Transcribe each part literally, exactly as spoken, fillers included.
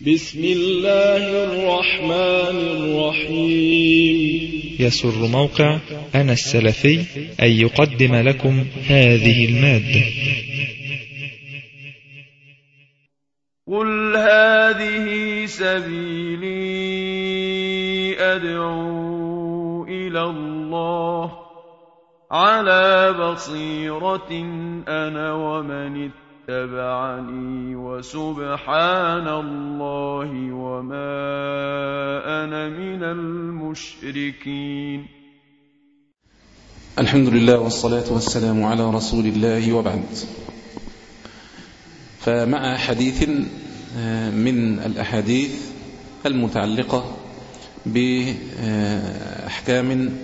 بسم الله الرحمن الرحيم. يسر موقع أنا السلفي أن يقدم لكم هذه المادة. قل هذه سبيلي أدعو إلى الله على بصيرة أنا ومن اتبعني وسبحان الله وما أنا من المشركين. الحمد لله والصلاة والسلام على رسول الله وبعد. فمع حديث من الأحاديث المتعلقة بأحكام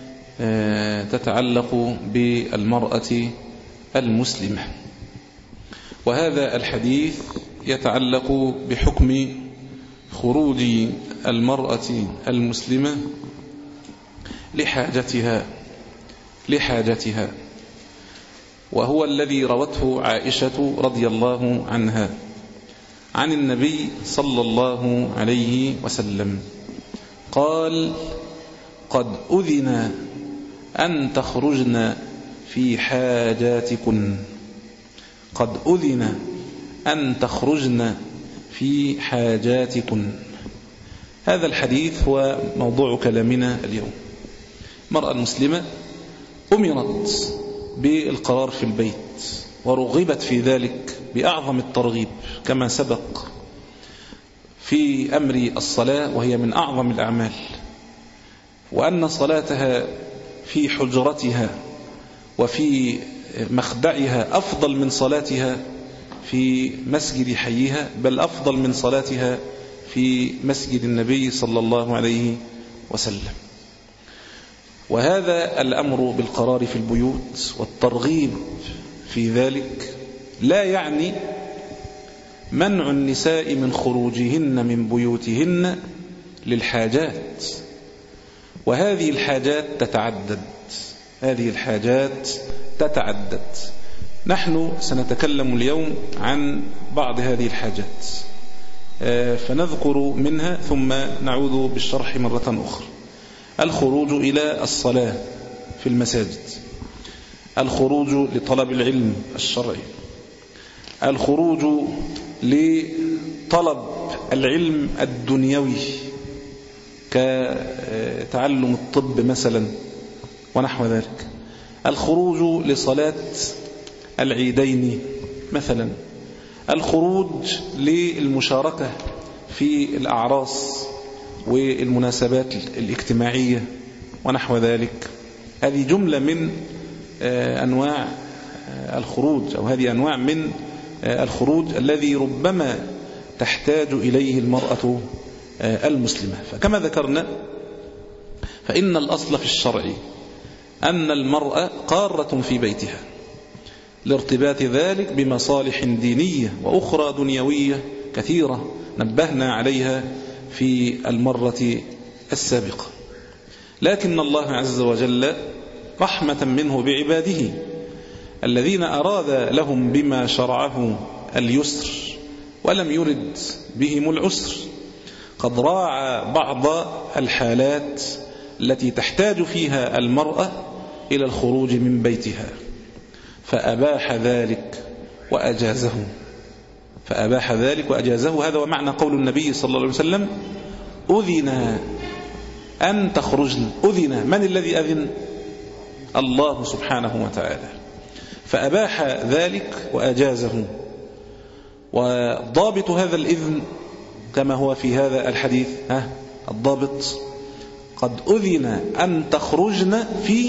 تتعلق بالمرأة المسلمة، وهذا الحديث يتعلق بحكم خروج المرأة المسلمة لحاجتها لحاجتها وهو الذي روته عائشة رضي الله عنها عن النبي صلى الله عليه وسلم قال: قد أذن أن تخرجن في حاجاتكن قد أذن أن تخرجن في حاجاتكن. هذا الحديث هو موضوع كلامنا اليوم. المرأة المسلمة أمرت بالقرار في البيت ورغبت في ذلك بأعظم الترغيب كما سبق في أمر الصلاة، وهي من أعظم الأعمال، وأن صلاتها في حجرتها وفي مخدعها أفضل من صلاتها في مسجد حيها، بل أفضل من صلاتها في مسجد النبي صلى الله عليه وسلم. وهذا الأمر بالقرار في البيوت والترغيب في ذلك لا يعني منع النساء من خروجهن من بيوتهن للحاجات، وهذه الحاجات تتعدد هذه الحاجات تتعدد نحن سنتكلم اليوم عن بعض هذه الحاجات، فنذكر منها ثم نعود بالشرح مرة أخرى. الخروج إلى الصلاة في المساجد، الخروج لطلب العلم الشرعي، الخروج لطلب العلم الدنيوي كتعلم الطب مثلا ونحو ذلك، الخروج لصلاة العيدين مثلا، الخروج للمشاركة في الأعراس والمناسبات الاجتماعية ونحو ذلك. هذه جملة من أنواع الخروج، أو هذه أنواع من الخروج الذي ربما تحتاج إليه المرأة المسلمة. فكما ذكرنا فإن الأصل في الشرع أن المرأة قارة في بيتها لارتباط ذلك بمصالح دينية وأخرى دنيوية كثيرة نبهنا عليها في المرة السابقة، لكن الله عز وجل رحمة منه بعباده الذين أراد لهم بما شرعه اليسر ولم يرد بهم العسر قد راعى بعض الحالات التي تحتاج فيها المرأة إلى الخروج من بيتها فأباح ذلك وأجازه فأباح ذلك وأجازه هذا ومعنى قول النبي صلى الله عليه وسلم: أذن أن تخرجن. أذن، من الذي أذن؟ الله سبحانه وتعالى، فأباح ذلك وأجازه. وضابط هذا الإذن كما هو في هذا الحديث، ها الضابط: قد أذن أن تخرجن في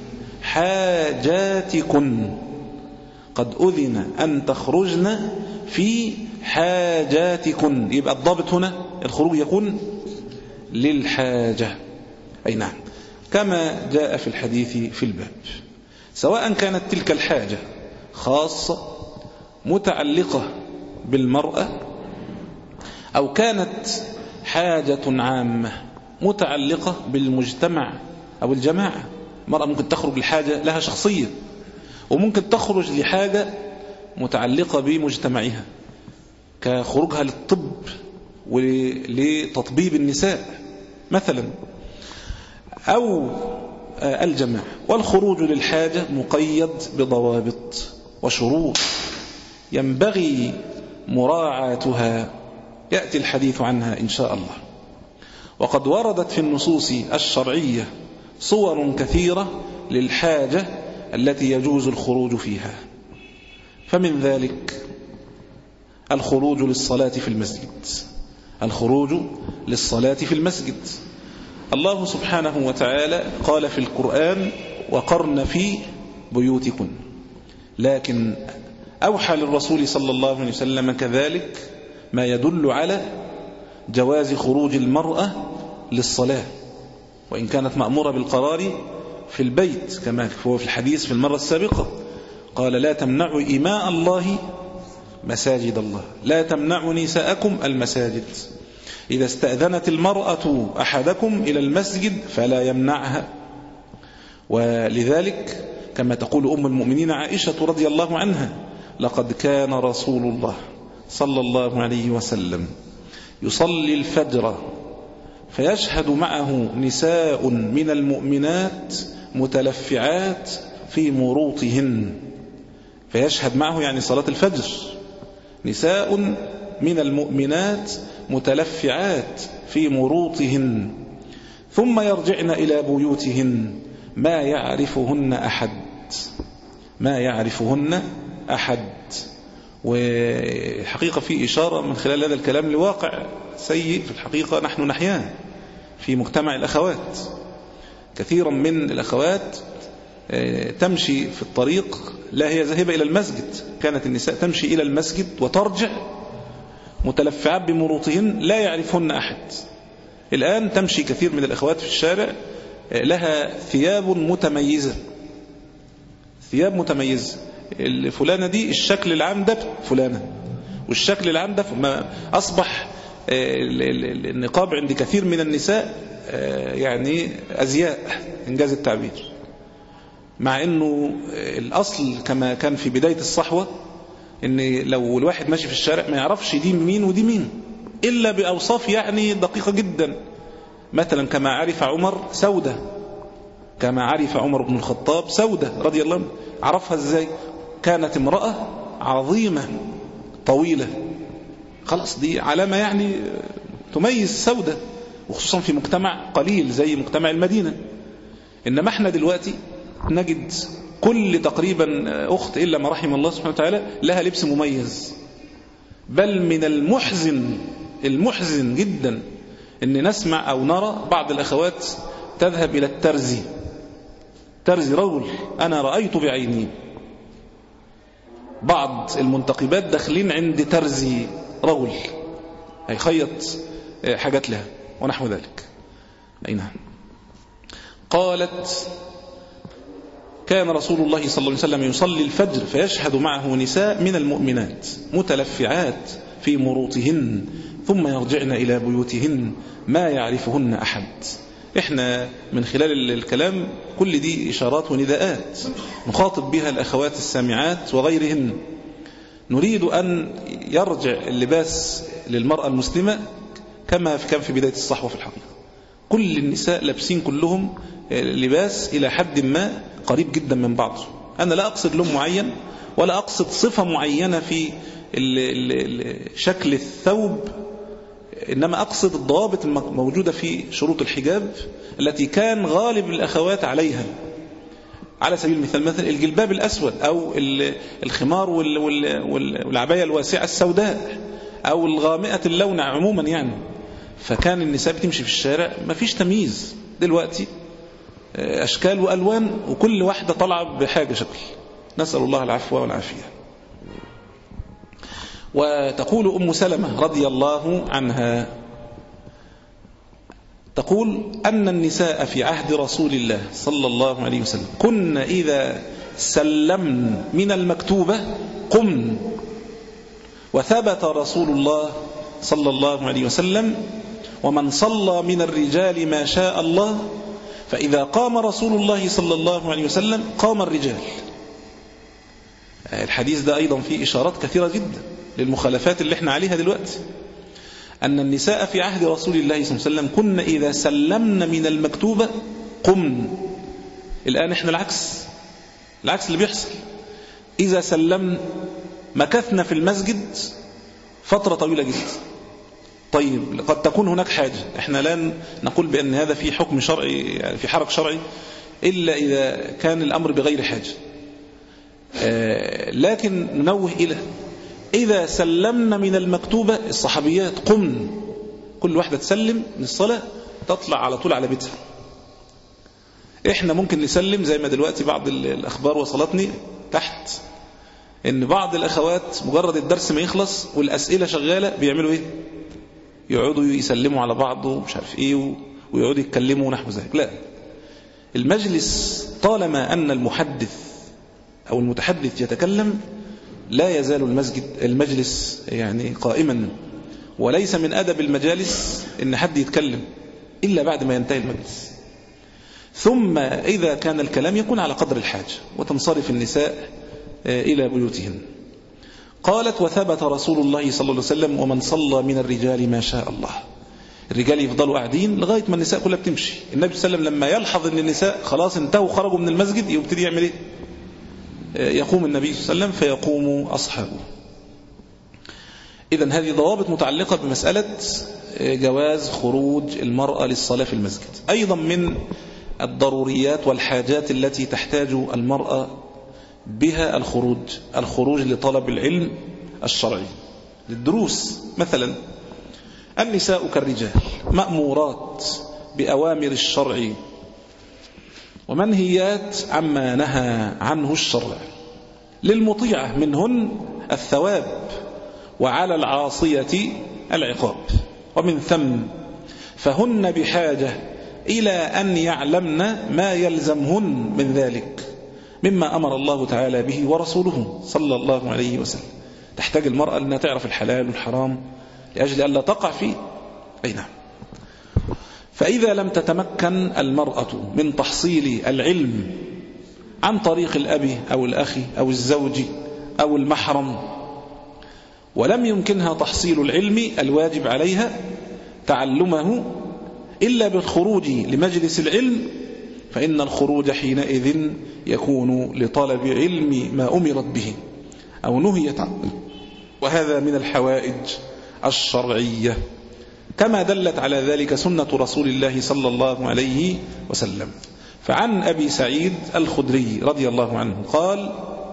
حاجاتكن قد أذن أن تخرجن في حاجاتكن. يبقى الضابط هنا الخروج يكون للحاجة، أي نعم، كما جاء في الحديث في الباب، سواء كانت تلك الحاجة خاصة متعلقة بالمرأة أو كانت حاجة عامة متعلقة بالمجتمع أو الجماعة. المرأة ممكن تخرج لحاجة لها شخصية، وممكن تخرج لحاجة متعلقة بمجتمعها كخروجها للطب ولتطبيب النساء مثلا، أو الجماع. والخروج للحاجة مقيد بضوابط وشروط ينبغي مراعاتها، يأتي الحديث عنها إن شاء الله. وقد وردت في النصوص الشرعية صور كثيرة للحاجة التي يجوز الخروج فيها، فمن ذلك الخروج للصلاة في المسجد. الخروج للصلاة في المسجد، الله سبحانه وتعالى قال في القرآن: وقرن في بيوتكن، لكن أوحى للرسول صلى الله عليه وسلم كذلك ما يدل على جواز خروج المرأة للصلاة، وإن كانت مأمورة بالقرار في البيت كما هو في الحديث في المرة السابقة، قال: لا تمنعوا إماء الله مساجد الله، لا تمنعوا نساءكم المساجد. إذا استأذنت المرأة أحدكم إلى المسجد فلا يمنعها. ولذلك كما تقول أم المؤمنين عائشة رضي الله عنها: لقد كان رسول الله صلى الله عليه وسلم يصلي الفجر فيشهد معه نساء من المؤمنات متلفعات في مروطهن. فيشهد معه يعني صلاة الفجر نساء من المؤمنات متلفعات في مروطهن، ثم يرجعن إلى بيوتهن ما يعرفهن أحد، ما يعرفهن أحد. وحقيقة في إشارة من خلال هذا الكلام لواقع سيء في الحقيقة نحن نحياه في مجتمع الأخوات. كثيرا من الأخوات تمشي في الطريق، لا هي ذاهبة إلى المسجد، كانت النساء تمشي إلى المسجد وترجع متلفعات بمروطهن لا يعرفهن أحد. الآن تمشي كثير من الأخوات في الشارع لها ثياب متميزة، ثياب متميزة. الفلانة دي الشكل العام ده فلانة، والشكل العام ده ما أصبح النقاب عند كثير من النساء يعني أزياء إنجاز التعبير، مع أنه الأصل كما كان في بداية الصحوة ان لو الواحد ماشي في الشارع ما يعرفش دي مين ودي مين إلا بأوصاف يعني دقيقة جدا. مثلا كما عرف عمر سودة، كما عرف عمر بن الخطاب سودة رضي الله عنه، عرفها ازاي؟ كانت امرأة عظيمة طويلة، خلاص دي علامة يعني تميز سودة، وخصوصا في مجتمع قليل زي مجتمع المدينة. إنما احنا دلوقتي نجد كل تقريبا أخت إلا ما رحم الله سبحانه وتعالى لها لبس مميز. بل من المحزن المحزن جدا أن نسمع أو نرى بعض الأخوات تذهب إلى الترزي، ترزي رجل أنا رأيت بعيني بعض المنتقبات داخلين عند ترزي رجل هيخيط حاجات لها ونحو ذلك. أي نعم. قالت: كان رسول الله صلى الله عليه وسلم يصلي الفجر فيشهد معه نساء من المؤمنات متلفعات في مروطهن ثم يرجعن إلى بيوتهن ما يعرفهن أحد. إحنا من خلال الكلام كل دي إشارات ونداءات نخاطب بها الأخوات السامعات وغيرهن. نريد أن يرجع اللباس للمرأة المسلمة كما كان في بداية الصحوة. في الحقيقة كل النساء لابسين كلهم لباس إلى حد ما قريب جدا من بعض. أنا لا أقصد لون معين ولا أقصد صفة معينة في شكل الثوب، إنما أقصد الضوابط الموجودة في شروط الحجاب التي كان غالب الأخوات عليها. على سبيل المثال مثلا الجلباب الأسود أو الخمار والعباية الواسعة السوداء أو الغامقة اللون عموما يعني. فكان النساء بتمشي في الشارع ما فيش تمييز. دلوقتي أشكال وألوان وكل واحدة طلع بحاجة شكل، نسأل الله العفو والعافية. وتقول أم سلمة رضي الله عنها تقول أن النساء في عهد رسول الله صلى الله عليه وسلم كن إذا سلمن من المكتوبة قمن، وثبت رسول الله صلى الله عليه وسلم ومن صلى من الرجال ما شاء الله فإذا قام رسول الله صلى الله عليه وسلم قام الرجال. الحديث ده أيضا فيه إشارات كثيرة جدا للمخالفات اللي احنا عليها دلوقتي. أن النساء في عهد رسول الله صلى الله عليه وسلم كن إذا سلمن من المكتوبة قمن. الآن إحنا العكس، العكس اللي بيحصل. إذا سلمن مكثنا في المسجد فترة طويلة جدا. طيب قد تكون هناك حاجة، إحنا لا نقول بأن هذا في حكم شرعي، يعني في حرج شرعي، إلا إذا كان الأمر بغير حاجة. آه لكن ننوه إلى إذا سلمنا من المكتوبة، الصحابيات قمن، كل واحدة تسلم من الصلاة تطلع على طول على بيتها. إحنا ممكن نسلم زي ما دلوقتي بعض الأخبار وصلتني تحت إن بعض الأخوات مجرد الدرس ما يخلص والأسئلة شغالة بيعملوا إيه؟ يقعدوا يسلموا على بعض ومش عارف إيه ويقعدوا يتكلموا نحو ذلك. لا، المجلس طالما أن المحدث أو المتحدث يتكلم لا يزال المسجد المجلس يعني قائما، وليس من أدب المجالس إن حد يتكلم إلا بعد ما ينتهي المجلس. ثم إذا كان الكلام يكون على قدر الحاجة وتنصرف النساء إلى بيوتهن. قالت وثبت رسول الله صلى الله عليه وسلم ومن صلى من الرجال ما شاء الله. الرجال يفضلوا قاعدين لغاية ما النساء كلها بتمشي. النبي صلى الله عليه وسلم لما يلحظ أن النساء خلاص انتهوا خرجوا من المسجد يبتدي يعمل إيه؟ يقوم النبي صلى الله عليه وسلم فيقوم أصحابه. إذن هذه ضوابط متعلقة بمسألة جواز خروج المرأة للصلاة في المسجد. أيضا من الضروريات والحاجات التي تحتاج المرأة بها الخروج الخروج لطلب العلم الشرعي للدروس. مثلا النساء كالرجال مأمورات بأوامر الشرع ومنهيات عما نهى عنه الشرع. للمطيعة منهن الثواب وعلى العاصية العقاب، ومن ثم فهن بحاجة إلى أن يعلمن ما يلزمهن من ذلك مما أمر الله تعالى به ورسوله صلى الله عليه وسلم. تحتاج المرأة أنها تعرف الحلال والحرام لأجل أن لا تقع فيه. أي نعم. فإذا لم تتمكن المرأة من تحصيل العلم عن طريق الأب أو الأخ أو الزوج أو المحرم، ولم يمكنها تحصيل العلم الواجب عليها تعلمه إلا بالخروج لمجلس العلم، فإن الخروج حينئذ يكون لطلب علم ما أمرت به أو نهيت عنه، وهذا من الحوائج الشرعية كما دلت على ذلك سنة رسول الله صلى الله عليه وسلم. فعن أبي سعيد الخدري رضي الله عنه قال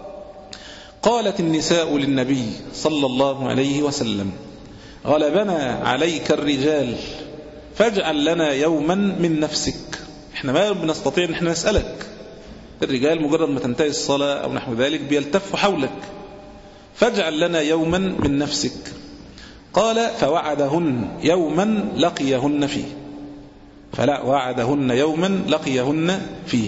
قالت النساء للنبي صلى الله عليه وسلم غلبنا عليك الرجال فاجعل لنا يوما من نفسك. احنا ما بنستطيع ان احنا نسألك، الرجال مجرد ما تنتهي الصلاة أو نحو ذلك بيلتفوا حولك، فاجعل لنا يوما من نفسك. قال فوعدهن يوما لقيهن فيه، فلا وعدهن يوما لقيهن فيه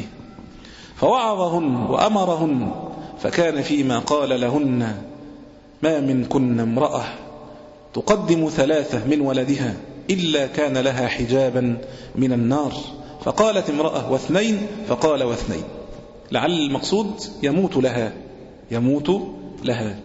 فوعظهن وأمرهن، فكان فيما قال لهن ما منكن امرأة تقدم ثلاثة من ولدها إلا كان لها حجابا من النار. فقالت امرأة واثنين، فقال واثنين، لعل المقصود يموت لها يموت لها.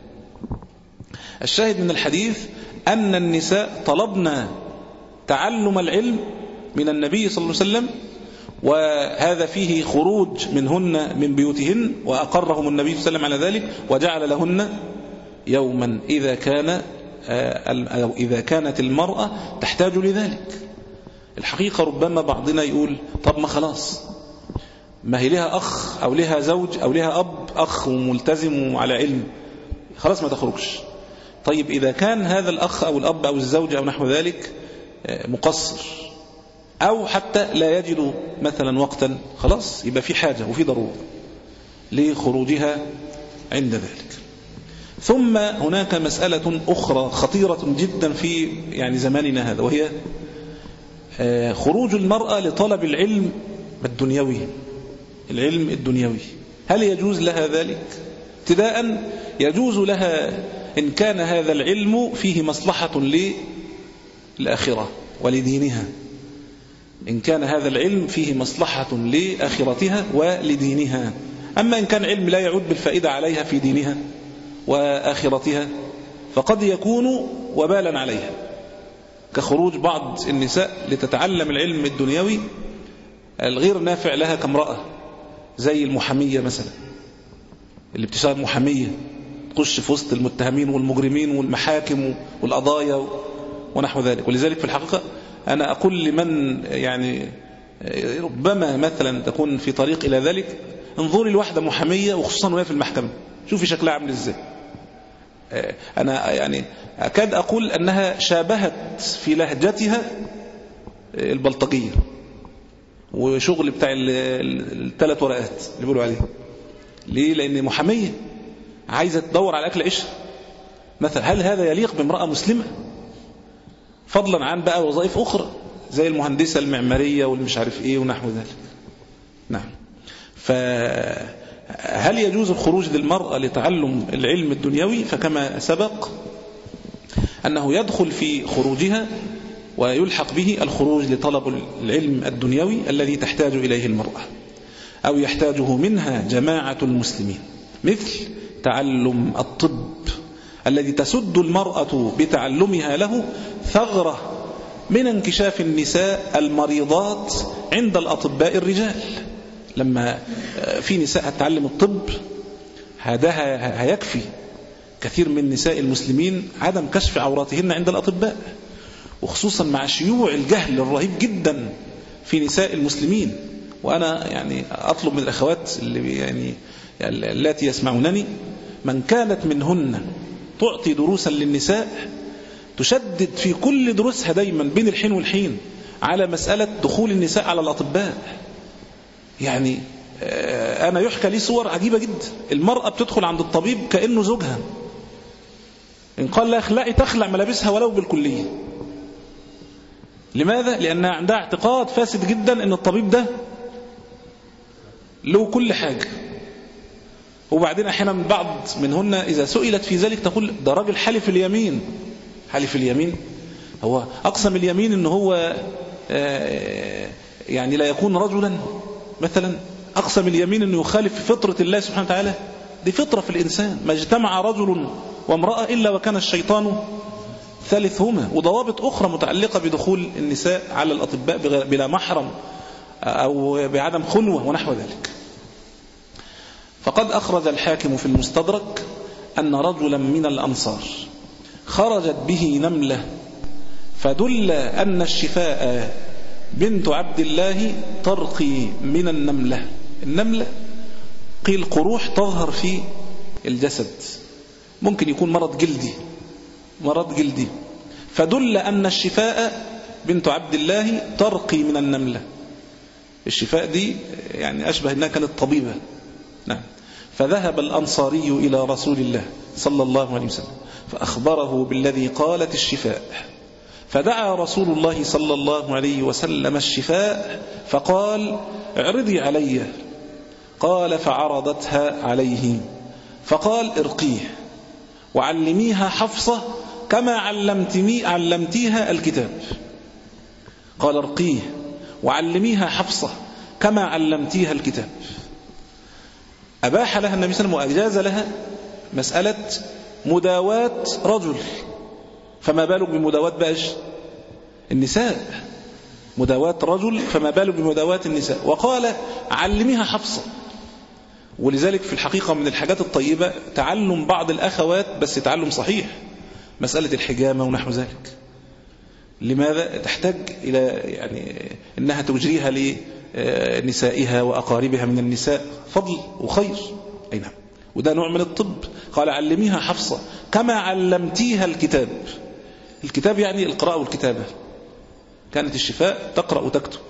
الشاهد من الحديث أن النساء طلبنا تعلم العلم من النبي صلى الله عليه وسلم، وهذا فيه خروج منهن من بيوتهن، وأقرهم النبي صلى الله عليه وسلم على ذلك، وجعل لهن يوما إذا كان أو إذا كانت المرأة تحتاج لذلك. الحقيقة ربما بعضنا يقول طب ما خلاص، ما هي لها أخ أو لها زوج أو لها أب، أخ وملتزم وعلى علم، خلاص ما تخرجش. طيب إذا كان هذا الأخ أو الأب أو الزوج أو نحو ذلك مقصر أو حتى لا يجد مثلا وقتا، خلاص يبقى في حاجة وفي ضرورة لخروجها عند ذلك. ثم هناك مسألة أخرى خطيرة جدا في يعني زماننا هذا، وهي خروج المرأة لطلب العلم الدنيوي، العلم الدنيوي. هل يجوز لها ذلك؟ ابتداء يجوز لها إن كان هذا العلم فيه مصلحة للآخرة ولدينها، إن كان هذا العلم فيه مصلحة لآخرتها ولدينها. أما إن كان علم لا يعود بالفائدة عليها في دينها وآخرتها فقد يكون وبالا عليها، كخروج بعض النساء لتتعلم العلم الدنيوي الغير نافع لها كامرأة، زي المحامية مثلا اللي بتشتغل محامية، تخش في وسط المتهمين والمجرمين والمحاكم والقضايا ونحو ذلك. ولذلك في الحقيقة أنا أقول لمن يعني ربما مثلا تكون في طريق إلى ذلك، انظري لواحدة محامية وخصوصا وهي في المحكمة، شوفي شكلها عامل ازاي. أنا يعني أكاد أقول أنها شابهت في لهجتها البلطجية وشغل بتاع الثلاث ورقات اللي بيقولوا عليه. ليه؟ لأن محامية عايزة تدور على أكل عيش مثلا. هل هذا يليق بامرأة مسلمة؟ فضلا عن بقى وظائف أخرى زي المهندسة المعمارية والمش عارف إيه ونحو ذلك. نعم. فهل يجوز الخروج للمرأة لتعلم العلم الدنيوي؟ فكما سبق أنه يدخل في خروجها ويلحق به الخروج لطلب العلم الدنيوي الذي تحتاج إليه المرأة أو يحتاجه منها جماعة المسلمين، مثل تعلم الطب الذي تسد المرأة بتعلمها له ثغرة من انكشاف النساء المريضات عند الأطباء الرجال. لما في نساء هتعلم الطب هذا هيكفي كثير من نساء المسلمين عدم كشف عوراتهن عند الأطباء، وخصوصا مع شيوع الجهل الرهيب جدا في نساء المسلمين. وأنا يعني أطلب من الأخوات اللي يعني التي يسمعونني من كانت منهن تعطي دروسا للنساء تشدد في كل دروسها دايما بين الحين والحين على مسألة دخول النساء على الأطباء. يعني أنا يحكى لي صور عجيبة جدا، المرأة بتدخل عند الطبيب كأنه زوجها، إن قال لا اخلعي تخلع ملابسها ولو بالكلية. لماذا؟ لأنها عندها اعتقاد فاسد جدا أن الطبيب ده له كل حاجة. وبعدين أحيانا بعض منهن إذا سئلت في ذلك تقول ده راجل حلف اليمين. حلف اليمين هو أقسم اليمين أنه هو يعني لا يكون رجلا مثلا، أقسم اليمين أنه يخالف فطرة الله سبحانه وتعالى. دي فطرة في الإنسان، ما اجتمع رجل وامرأة إلا وكان الشيطان ثالثهما. وضوابط أخرى متعلقة بدخول النساء على الأطباء بلا محرم أو بعدم خلوة ونحو ذلك. فقد أخرج الحاكم في المستدرك أن رجلا من الأنصار خرجت به نملة فدل أن الشفاء بنت عبد الله ترقي من النملة. النملة قيل قروح تظهر في الجسد، ممكن يكون مرض جلدي مرض جلدي فدل أن الشفاء بنت عبد الله ترقي من النملة. الشفاء دي يعني أشبه أنها كانت طبيبة. نعم. فذهب الأنصاري إلى رسول الله صلى الله عليه وسلم فأخبره بالذي قالت الشفاء، فدعا رسول الله صلى الله عليه وسلم الشفاء فقال اعرضي علي. قال فعرضتها عليه فقال ارقيه وعلميها حفصة كما علمتني علمتيها الكتاب. قال ارقيه وعلميها حفصة كما علمتيها الكتاب. أباح لها النبي صلى الله عليه وسلم وأجاز لها مسألة مداواة رجل، فما بالك بمداواة باش النساء، مداواة رجل فما بالك بمداواة النساء. وقال علميها حفصة. ولذلك في الحقيقة من الحاجات الطيبة تعلم بعض الأخوات، بس تعلم صحيح، مسألة الحجامة ونحو ذلك. لماذا؟ تحتاج إلى يعني إنها تجريها لنسائها وأقاربها من النساء فضل وخير. أي نعم. وده نوع من الطب. قال علميها حفصة كما علمتيها الكتاب. الكتاب يعني القراءة والكتابة، كانت الشفاء تقرأ وتكتب،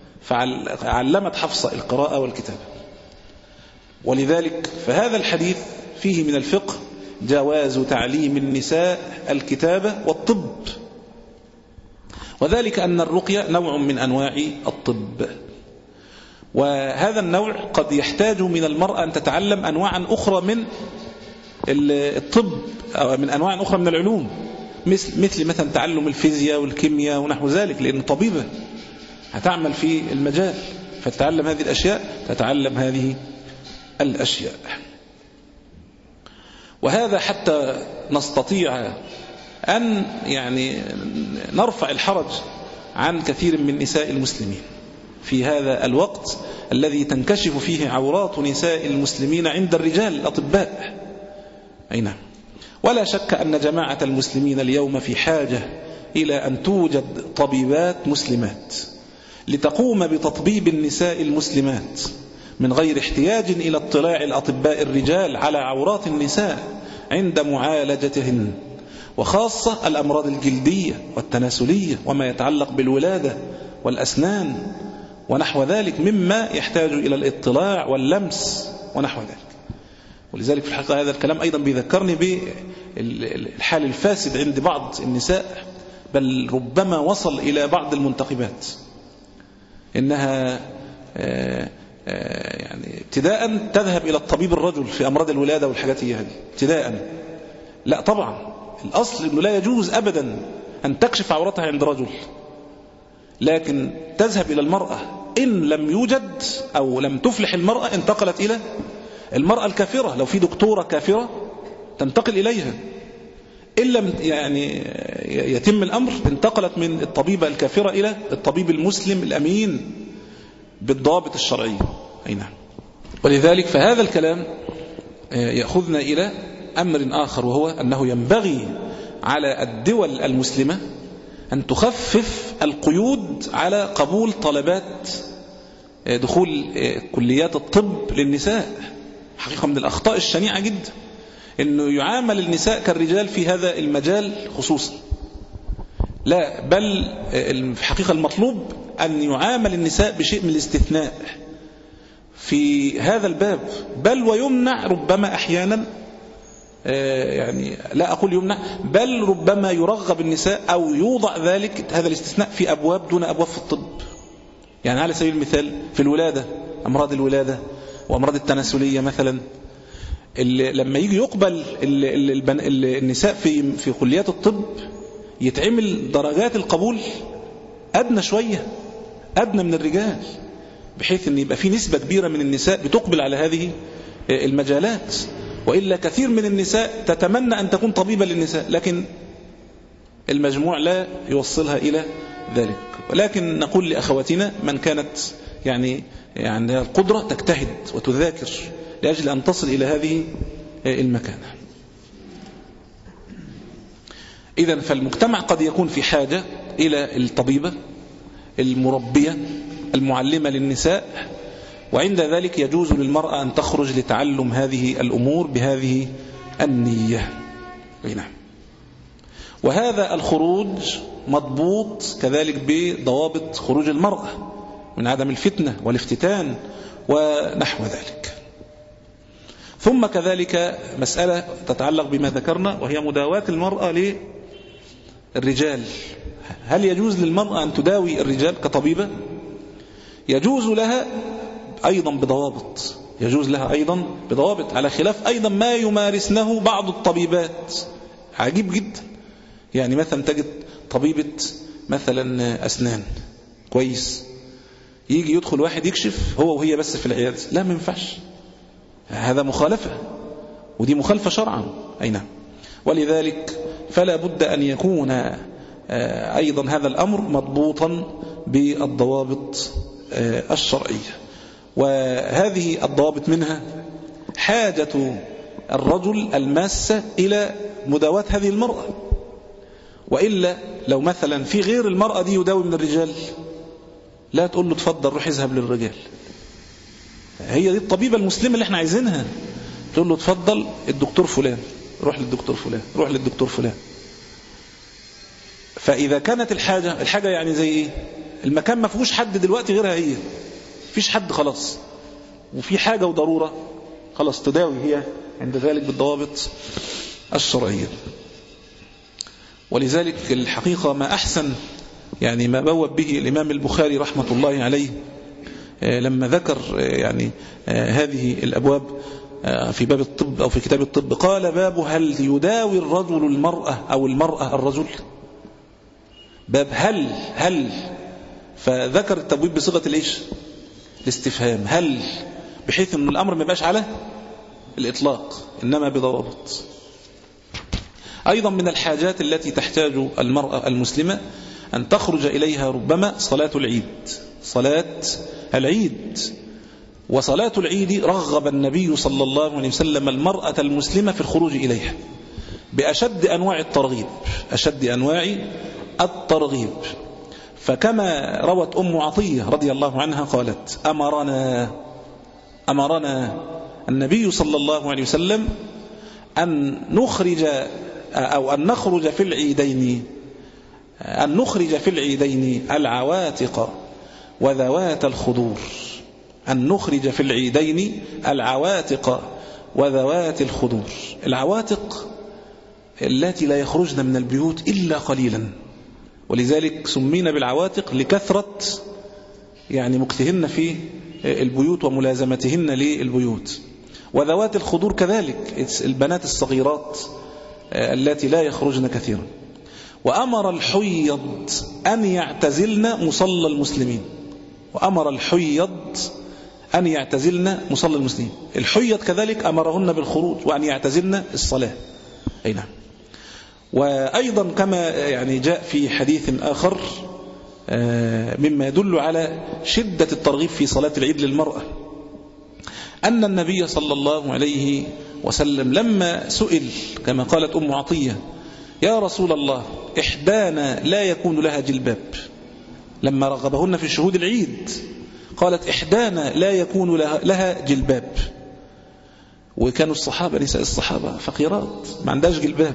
فعلمت حفصة القراءة والكتابة. ولذلك فهذا الحديث فيه من الفقه جواز تعليم النساء الكتابة والطب، وذلك أن الرقية نوع من أنواع الطب، وهذا النوع قد يحتاج من المرأة أن تتعلم أنواعا أخرى من الطب أو من أنواع أخرى من العلوم، مثل مثل مثلا تعلم الفيزياء والكيمياء ونحو ذلك، لأن طبيبة هتعمل في المجال فتتعلم هذه الأشياء، تتعلم هذه الأشياء. وهذا حتى نستطيع أن يعني نرفع الحرج عن كثير من نساء المسلمين في هذا الوقت الذي تنكشف فيه عورات نساء المسلمين عند الرجال الأطباء. أي نعم. ولا شك أن جماعة المسلمين اليوم في حاجة إلى أن توجد طبيبات مسلمات لتقوم بتطبيب النساء المسلمات من غير احتياج إلى اطلاع الأطباء الرجال على عورات النساء عند معالجتهن، وخاصة الأمراض الجلدية والتناسلية وما يتعلق بالولادة والأسنان ونحو ذلك مما يحتاج إلى الاطلاع واللمس ونحو ذلك. ولذلك في الحقيقة هذا الكلام أيضا بيذكرني بالحال الفاسد عند بعض النساء، بل ربما وصل إلى بعض المنتقبات إنها يعني ابتداء تذهب إلى الطبيب الرجل في أمراض الولادة والحاجات هي هذه ابتداء. لا طبعا، الأصل أنه لا يجوز أبدا أن تكشف عورتها عند رجل، لكن تذهب إلى المرأة إن لم يوجد أو لم تفلح المرأة انتقلت إلى المرأة الكافرة. لو في دكتورة كافرة تنتقل إليها، إن لم يعني يتم الأمر انتقلت من الطبيبة الكافرة إلى الطبيب المسلم الأمين بالضوابط الشرعية. أي نعم. ولذلك فهذا الكلام يأخذنا إلى أمر آخر، وهو أنه ينبغي على الدول المسلمة أن تخفف القيود على قبول طلبات دخول كليات الطب للنساء. حقيقة من الأخطاء الشنيعة جدا أنه يعامل النساء كالرجال في هذا المجال خصوصا. لا، بل في حقيقة المطلوب أن يعامل النساء بشيء من الاستثناء في هذا الباب، بل ويمنع ربما أحيانا، يعني لا أقول يمنع، بل ربما يرغب النساء أو يوضع ذلك هذا الاستثناء في أبواب دون أبواب في الطب. يعني على سبيل المثال في الولادة، أمراض الولادة وأمراض التناسلية مثلا، لما يجي يقبل النساء في في كليات الطب يتعمل درجات القبول أدنى شوية، أدنى من الرجال، بحيث أن يبقى في نسبة كبيرة من النساء بتقبل على هذه المجالات. وإلا كثير من النساء تتمنى أن تكون طبيبة للنساء، لكن المجموع لا يوصلها إلى ذلك. ولكن نقول لأخواتنا من كانت يعني يعني القدرة تجتهد وتذاكر لأجل أن تصل إلى هذه المكانة. إذن فالمجتمع قد يكون في حاجة إلى الطبيبة المربية المعلمة للنساء، وعند ذلك يجوز للمرأة أن تخرج لتعلم هذه الأمور بهذه النية. نعم. وهذا الخروج مضبوط كذلك بضوابط خروج المرأة من عدم الفتنة والافتتان ونحو ذلك. ثم كذلك مسألة تتعلق بما ذكرنا، وهي مداواة المرأة للرجال. هل يجوز للمرأة أن تداوي الرجال كطبيبة؟ يجوز لها أيضا بضوابط، يجوز لها أيضا بضوابط، على خلاف أيضا ما يمارسنه بعض الطبيبات. عجيب جدا، يعني مثلا تجد طبيبة مثلا أسنان كويس، يجي يدخل واحد يكشف هو وهي بس في العيادة، لا ما ينفعش، هذا مخالفة، ودي مخالفة شرعا. أي نعم. ولذلك فلا بد أن يكون أيضا هذا الأمر مضبوطا بالضوابط الشرعية. وهذه الضوابط منها حاجة الرجل الماسة إلى مداواة هذه المرأة، وإلا لو مثلا في غير المرأة دي يداوي من الرجال، لا تقول له تفضل روح اذهب للرجال، هي دي الطبيبة المسلمة اللي احنا عايزينها، تقول له تفضل الدكتور فلان، روح للدكتور فلان، روح للدكتور فلان. فإذا كانت الحاجة الحاجة يعني زي ايه، المكان ما فيهوش حد دلوقتي غيرها، هي فيش حد خلاص، وفي حاجة وضرورة، خلاص تداوي هي عند ذلك بالضوابط الشرعية. ولذلك الحقيقة ما أحسن يعني ما بوب به الإمام البخاري رحمة الله عليه لما ذكر يعني هذه الأبواب في باب الطب أو في كتاب الطب، قال باب هل يداوي الرجل المرأة أو المرأة الرجل، باب هل هل فذكر التبويب بصيغة الإيش، الاستفهام، هل، بحيث أن الأمر ما يبقاش على الإطلاق إنما بضوابط. أيضا من الحاجات التي تحتاج المرأة المسلمة أن تخرج إليها ربما صلاة العيد، صلاة العيد. وصلاة العيد رغب النبي صلى الله عليه وسلم المرأة المسلمة في الخروج إليها بأشد أنواع الترغيب، أشد أنواع الترغيب. فكما روت أم عطية رضي الله عنها قالت: أمرنا أمرنا النبي صلى الله عليه وسلم أن نخرج أو أن نخرج في العيدين أن نخرج في العيدين العواتق وذوات الخدور، أن نخرج في العيدين العواتق وذوات الخدور. العواتق التي لا يخرجن من البيوت إلا قليلا، ولذلك سمينا بالعواتق لكثرة يعني مكثهن في البيوت وملازمتهن للبيوت. وذوات الخدور كذلك البنات الصغيرات التي لا يخرجن كثيرا. وأمر الحيض أن يعتزلن مصلى المسلمين، وأمر الحيض أن يعتزلن مصلى المسلمين. الحيض كذلك أمرهن بالخروج وأن يعتزلن الصلاة. أي نعم. وأيضا كما يعني جاء في حديث آخر مما يدل على شدة الترغيب في صلاة العيد للمرأة، أن النبي صلى الله عليه وسلم لما سئل كما قالت أم عطية: يا رسول الله، إحدانا لا يكون لها جلباب، لما رغبهن في شهود العيد قالت: إحدانا لا يكون لها جلباب. وكانوا الصحابة نساء الصحابة فقيرات ما عندهاش جلباب،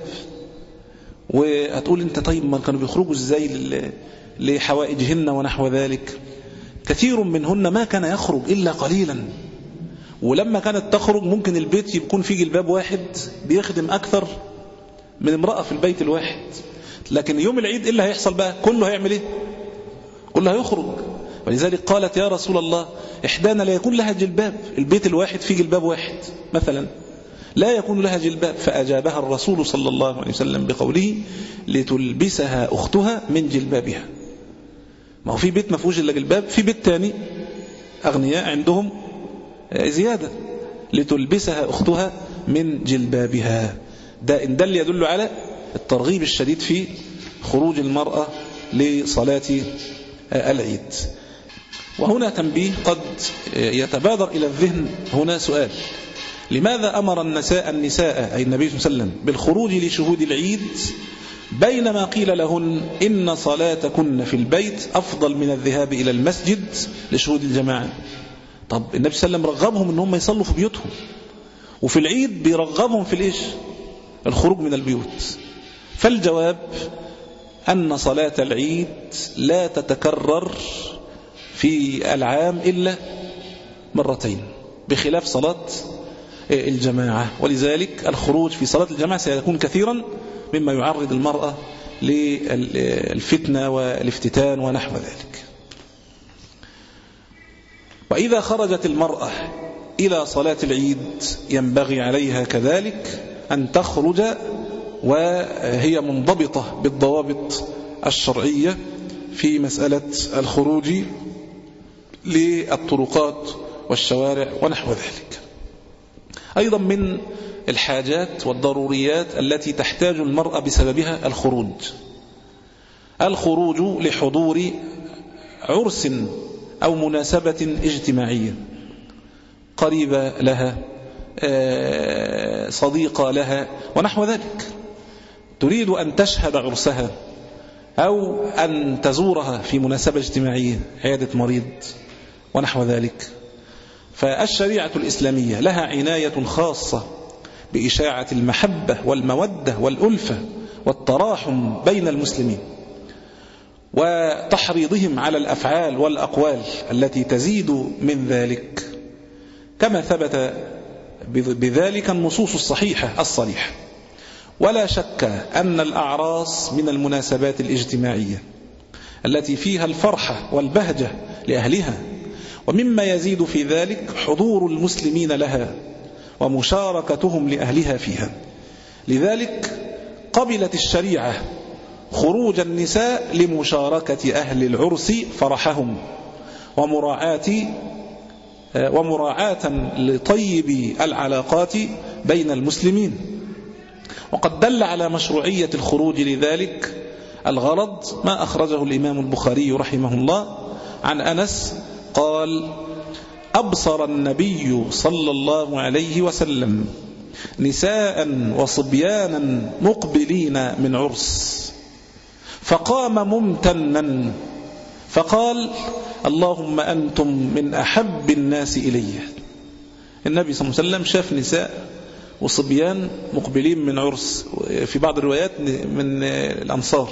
وهتقول انت طيب ما كانوا بيخرجوا ازاي لحوائجهن ونحو ذلك؟ كثير منهن ما كان يخرج إلا قليلا، ولما كانت تخرج ممكن البيت يكون فيه جلباب واحد بيخدم أكثر من امرأة في البيت الواحد. لكن يوم العيد إيه اللي هيحصل بقى؟ كله هيعمل إيه؟ كله هيخرج. ولذلك قالت: يا رسول الله، إحدانا لا يكون لها جلباب، البيت الواحد فيه جلباب واحد مثلا لا يكون لها جلباب. فأجابها الرسول صلى الله عليه وسلم بقوله: لتلبسها أختها من جلبابها. ما هو في بيت ما فيهوش إلا جلباب، في بيت تاني أغنياء عندهم زيادة، لتلبسها أختها من جلبابها. ده إن دل يدل على الترغيب الشديد في خروج المرأة لصلاة العيد. وهنا تنبيه قد يتبادر إلى الذهن هنا سؤال: لماذا أمر النساء النساء أي النبي صلى الله عليه وسلم بالخروج لشهود العيد بينما قيل لهن إن صلاتكن في البيت أفضل من الذهاب إلى المسجد لشهود الجماعة؟ طب النبي صلى الله عليه وسلم رغبهم أنهم يصلوا في بيوتهم، وفي العيد بيرغبهم في الإيش؟ الخروج من البيوت. فالجواب أن صلاة العيد لا تتكرر في العام إلا مرتين بخلاف صلاة الجماعة، ولذلك الخروج في صلاة الجماعة سيكون كثيرا مما يعرض المرأة للفتنة والافتتان ونحو ذلك. وإذا خرجت المرأة إلى صلاة العيد ينبغي عليها كذلك أن تخرج وهي منضبطة بالضوابط الشرعية في مسألة الخروج للطرقات والشوارع ونحو ذلك. أيضا من الحاجات والضروريات التي تحتاج المرأة بسببها الخروج الخروج لحضور عرس أو مناسبة اجتماعية، قريبة لها، صديقة لها ونحو ذلك، تريد أن تشهد عرسها أو أن تزورها في مناسبة اجتماعية، عيادة مريض ونحو ذلك. فالشريعة الإسلامية لها عناية خاصة بإشاعة المحبة والمودة والألفة والتراحم بين المسلمين، وتحريضهم على الأفعال والأقوال التي تزيد من ذلك، كما ثبت بذلك النصوص الصحيحة الصريحة. ولا شك أن الأعراس من المناسبات الاجتماعية التي فيها الفرحة والبهجة لأهلها، ومما يزيد في ذلك حضور المسلمين لها ومشاركتهم لأهلها فيها. لذلك قبلت الشريعة خروج النساء لمشاركة أهل العرس فرحهم ومراعاة ومراعاة لطيب العلاقات بين المسلمين. وقد دل على مشروعية الخروج لذلك الغرض ما أخرجه الإمام البخاري رحمه الله عن أنس قال: أبصر النبي صلى الله عليه وسلم نساء وصبيانا مقبلين من عرس، فقام ممتنا فقال: اللهم أنتم من أحب الناس إلي. النبي صلى الله عليه وسلم شاف نساء وصبيان مقبلين من عرس، في بعض الروايات من الأنصار،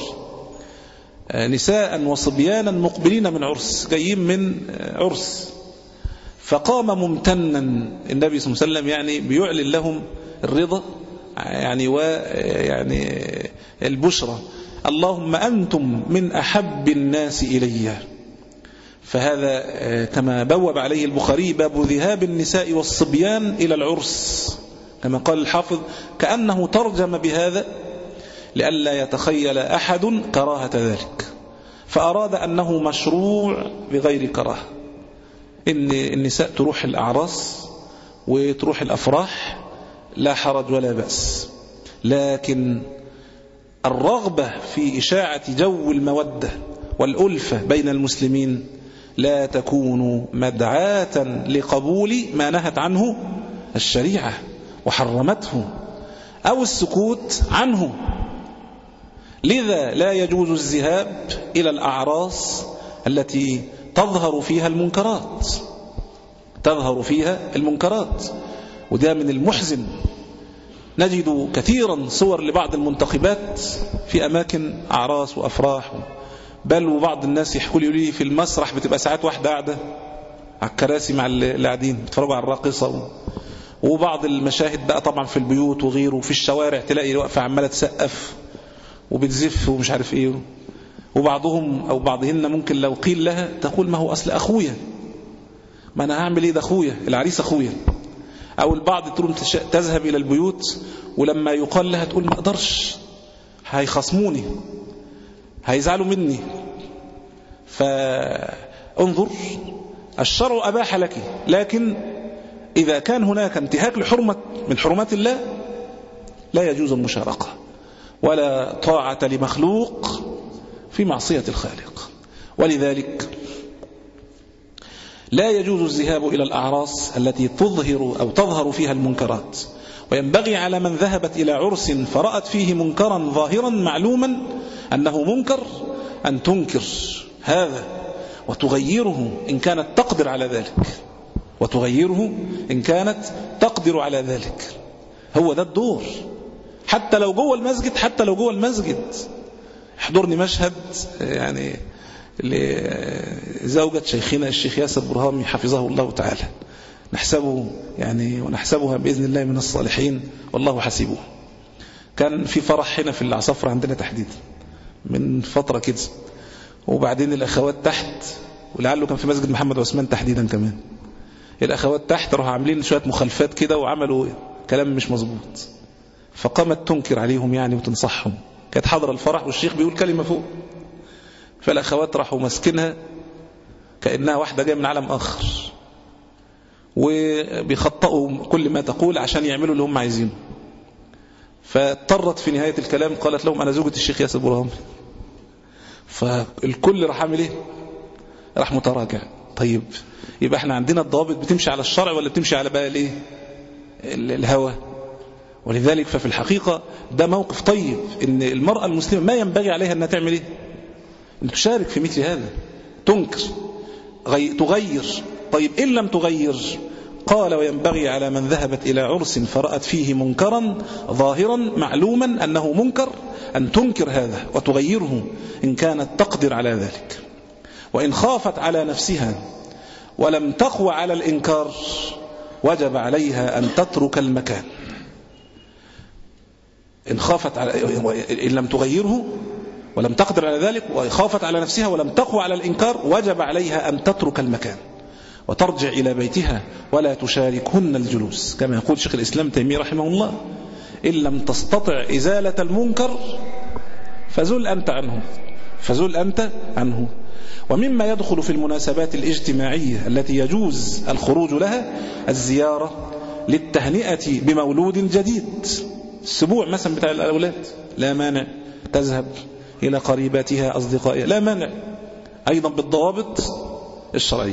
نساء وصبيانا مقبلين من عرس، جايين من عرس. فقام ممتنا، النبي صلى الله عليه وسلم يعني بيعلن لهم الرضا يعني ويعني البشرى: اللهم أنتم من أحب الناس إلي. فهذا كما بوب عليه البخاري باب ذهاب النساء والصبيان إلى العرس، كما قال الحافظ كأنه ترجم بهذا لئلا يتخيل أحد كراهة ذلك، فأراد أنه مشروع بغير كراهة، إن النساء تروح الأعراس وتروح الأفراح لا حرج ولا بأس، لكن الرغبة في إشاعة جو المودة والألفة بين المسلمين لا تكون مدعاة لقبول ما نهت عنه الشريعة وحرمته أو السكوت عنه. لذا لا يجوز الذهاب إلى الأعراس التي تظهر فيها المنكرات تظهر فيها المنكرات وده من المحزن. نجد كثيرا صور لبعض المنتخبات في أماكن أعراس وأفراح، بل وبعض الناس يحكوا لي في المسرح بتبقى ساعات واحدة قاعدة على الكراسي مع اللي قاعدين بيتفرجوا على الراقصة، وبعض المشاهد بقى طبعا في البيوت وغيره، وفي الشوارع تلاقي واقفة عمالة تسقف وبتزف ومش عارف ايه، وبعضهم أو بعضهن ممكن لو قيل لها تقول ما هو أصل أخويا، ما أنا هعمل إيه، ده أخويا العريس أخويا. أو البعض تذهب إلى البيوت ولما يقال لها تقول ما أقدرش، هيخصموني، هيزعلوا مني. فانظر، الشرع أباح لك، لكن إذا كان هناك انتهاك لحرمة من حرمات الله لا يجوز المشاركة ولا طاعة لمخلوق في معصية الخالق. ولذلك لا يجوز الذهاب إلى الأعراس التي تظهر أو تظهر فيها المنكرات، وينبغي على من ذهبت إلى عرس فرأت فيه منكرا ظاهرا معلوما أنه منكر أن تنكر هذا وتغيره إن كانت تقدر على ذلك وتغيره إن كانت تقدر على ذلك. هو ده الدور، حتى لو جوه المسجد حتى لو جوه المسجد. احضرني مشهد يعني لزوجة شيخنا الشيخ ياسر برهامي حفظه الله تعالى، نحسبه يعني ونحسبها بإذن الله من الصالحين والله حسيبه. كان في فرح هنا في العصفرة عندنا تحديدا من فترة كده، وبعدين الأخوات تحت، ولعله كان في مسجد محمد عثمان تحديدا كمان، الأخوات تحت راحوا عاملين شوية مخالفات كده وعملوا كلام مش مظبوط، فقامت تنكر عليهم يعني وتنصحهم. كانت حاضرة الفرح والشيخ بيقول كلمة فوق، فالأخوات راحوا مسكنها كأنها واحدة جاية من عالم آخر، وبيخطئوا كل ما تقول عشان يعملوا اللي هم عايزينه. فاضطرت في نهاية الكلام قالت لهم أنا زوجة الشيخ ياسر برهامي. فالكل راح عامل ايه؟ راح متراجع. طيب يبقى احنا عندنا الضوابط بتمشي على الشرع ولا بتمشي على بقى الايه؟ الهوى. ولذلك ففي الحقيقة ده موقف طيب، ان المرأة المسلمة ما ينبغي عليها انها تعمل ايه؟ ان تشارك في مثل هذا، تنكر، غي... تغير. طيب إن لم تغير قال وينبغي على من ذهبت إلى عرس فرأت فيه منكرا ظاهرا معلوما أنه منكر أن تنكر هذا وتغيره إن كانت تقدر على ذلك. وإن خافت على نفسها ولم تقوى على الإنكار وجب عليها أن تترك المكان. إن خافت على إن لم تغيره ولم تقدر على ذلك وخافت على نفسها ولم تقوى على الإنكار وجب عليها أن تترك المكان وترجع إلى بيتها ولا تشاركهن الجلوس، كما يقول شيخ الإسلام تيمية رحمه الله: إن لم تستطع إزالة المنكر فزل أنت عنه فزل أنت عنه. ومما يدخل في المناسبات الاجتماعية التي يجوز الخروج لها الزيارة للتهنئة بمولود جديد، السبوع مثلا بتاع الأولاد لا مانع، تذهب إلى قريباتها أصدقائها لا مانع، أيضا بالضوابط الشرعية.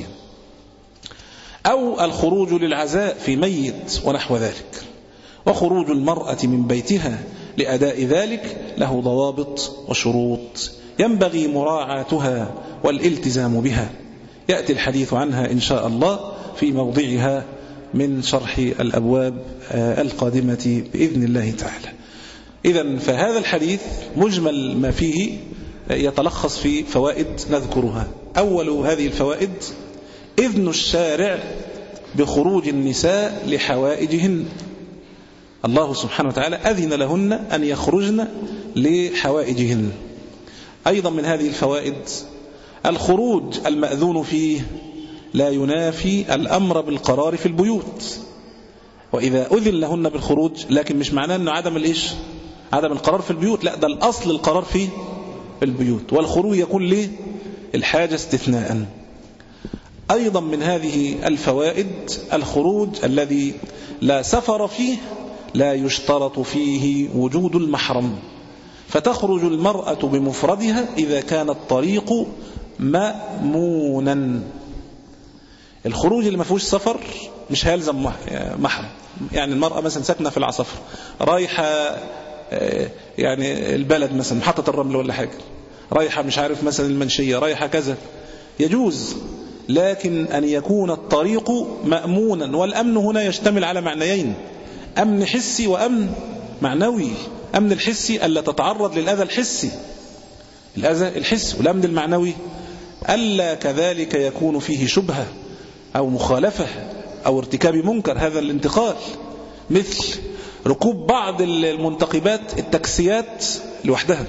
أو الخروج للعزاء في ميت ونحو ذلك. وخروج المرأة من بيتها لأداء ذلك له ضوابط وشروط ينبغي مراعاتها والالتزام بها، يأتي الحديث عنها إن شاء الله في موضعها من شرح الأبواب القادمة بإذن الله تعالى. إذن فهذا الحديث مجمل ما فيه يتلخص في فوائد نذكرها. أول هذه الفوائد إذن الشارع بخروج النساء لحوائجهن. الله سبحانه وتعالى أذن لهن أن يخرجن لحوائجهن. أيضا من هذه الفوائد الخروج المأذون فيه لا ينافي الأمر بالقرار في البيوت. وإذا أذن لهن بالخروج لكن مش معناه أنه عدم الإيش عدم القرار في البيوت، لا، ده الأصل القرار في البيوت، والخروج يكون ليه الحاجة استثناء. أيضا من هذه الفوائد الخروج الذي لا سفر فيه لا يشترط فيه وجود المحرم، فتخرج المرأة بمفردها إذا كان الطريق مأمونا. الخروج اللي ما فيهوش سفر مش هيلزم محرم. يعني المرأة مثلا ساكنة في العصفر رايحة يعني البلد مثلا محطة الرمل ولا حاجة، رايحة مش عارف مثلا المنشية، رايحة كذا، يجوز، لكن أن يكون الطريق مأمونا. والأمن هنا يشتمل على معنيين: أمن حسي وأمن معنوي. أمن الحسي ألا تتعرض للأذى الحسي الأذى الحسي والأمن المعنوي ألا كذلك يكون فيه شبهة أو مخالفة أو ارتكاب منكر، هذا الانتقال، مثل ركوب بعض المنتقبات التاكسيات لوحدها.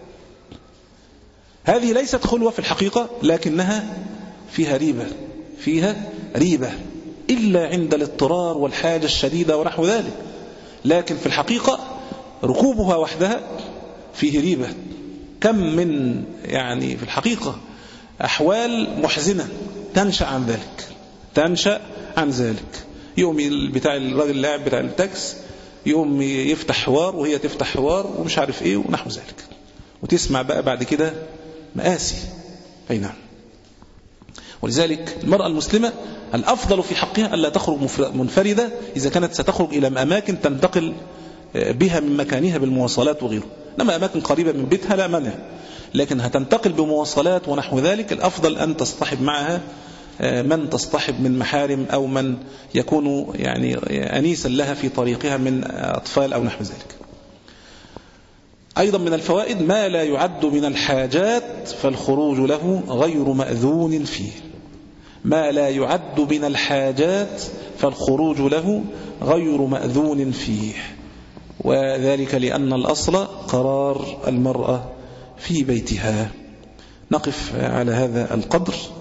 هذه ليست خلوة في الحقيقة، لكنها فيها ريبة فيها ريبة إلا عند الاضطرار والحاجة الشديدة ونحو ذلك. لكن في الحقيقة ركوبها وحدها فيه ريبة. كم من يعني في الحقيقة أحوال محزنة تنشأ عن ذلك تنشأ عن ذلك يوم بتاع الراجل اللاعب بتاع التاكس يوم يفتح حوار وهي تفتح حوار ومش عارف ايه ونحو ذلك، وتسمع بقى بعد كده مآسي. أي نعم. ولذلك المرأة المسلمة الأفضل في حقها ألا تخرج منفردة إذا كانت ستخرج إلى أماكن تنتقل بها من مكانها بالمواصلات وغيره. إنما أماكن قريبة من بيتها لا مانع، لكن هتنتقل بمواصلات ونحو ذلك الأفضل أن تصطحب معها من تصطحب من محارم أو من يكون يعني أنيسا لها في طريقها من أطفال أو نحو ذلك. أيضا من الفوائد ما لا يعد من الحاجات فالخروج له غير مأذون فيه. ما لا يعد من الحاجات فالخروج له غير مأذون فيه، وذلك لأن الأصل قرار المرأة في بيتها. نقف على هذا القدر.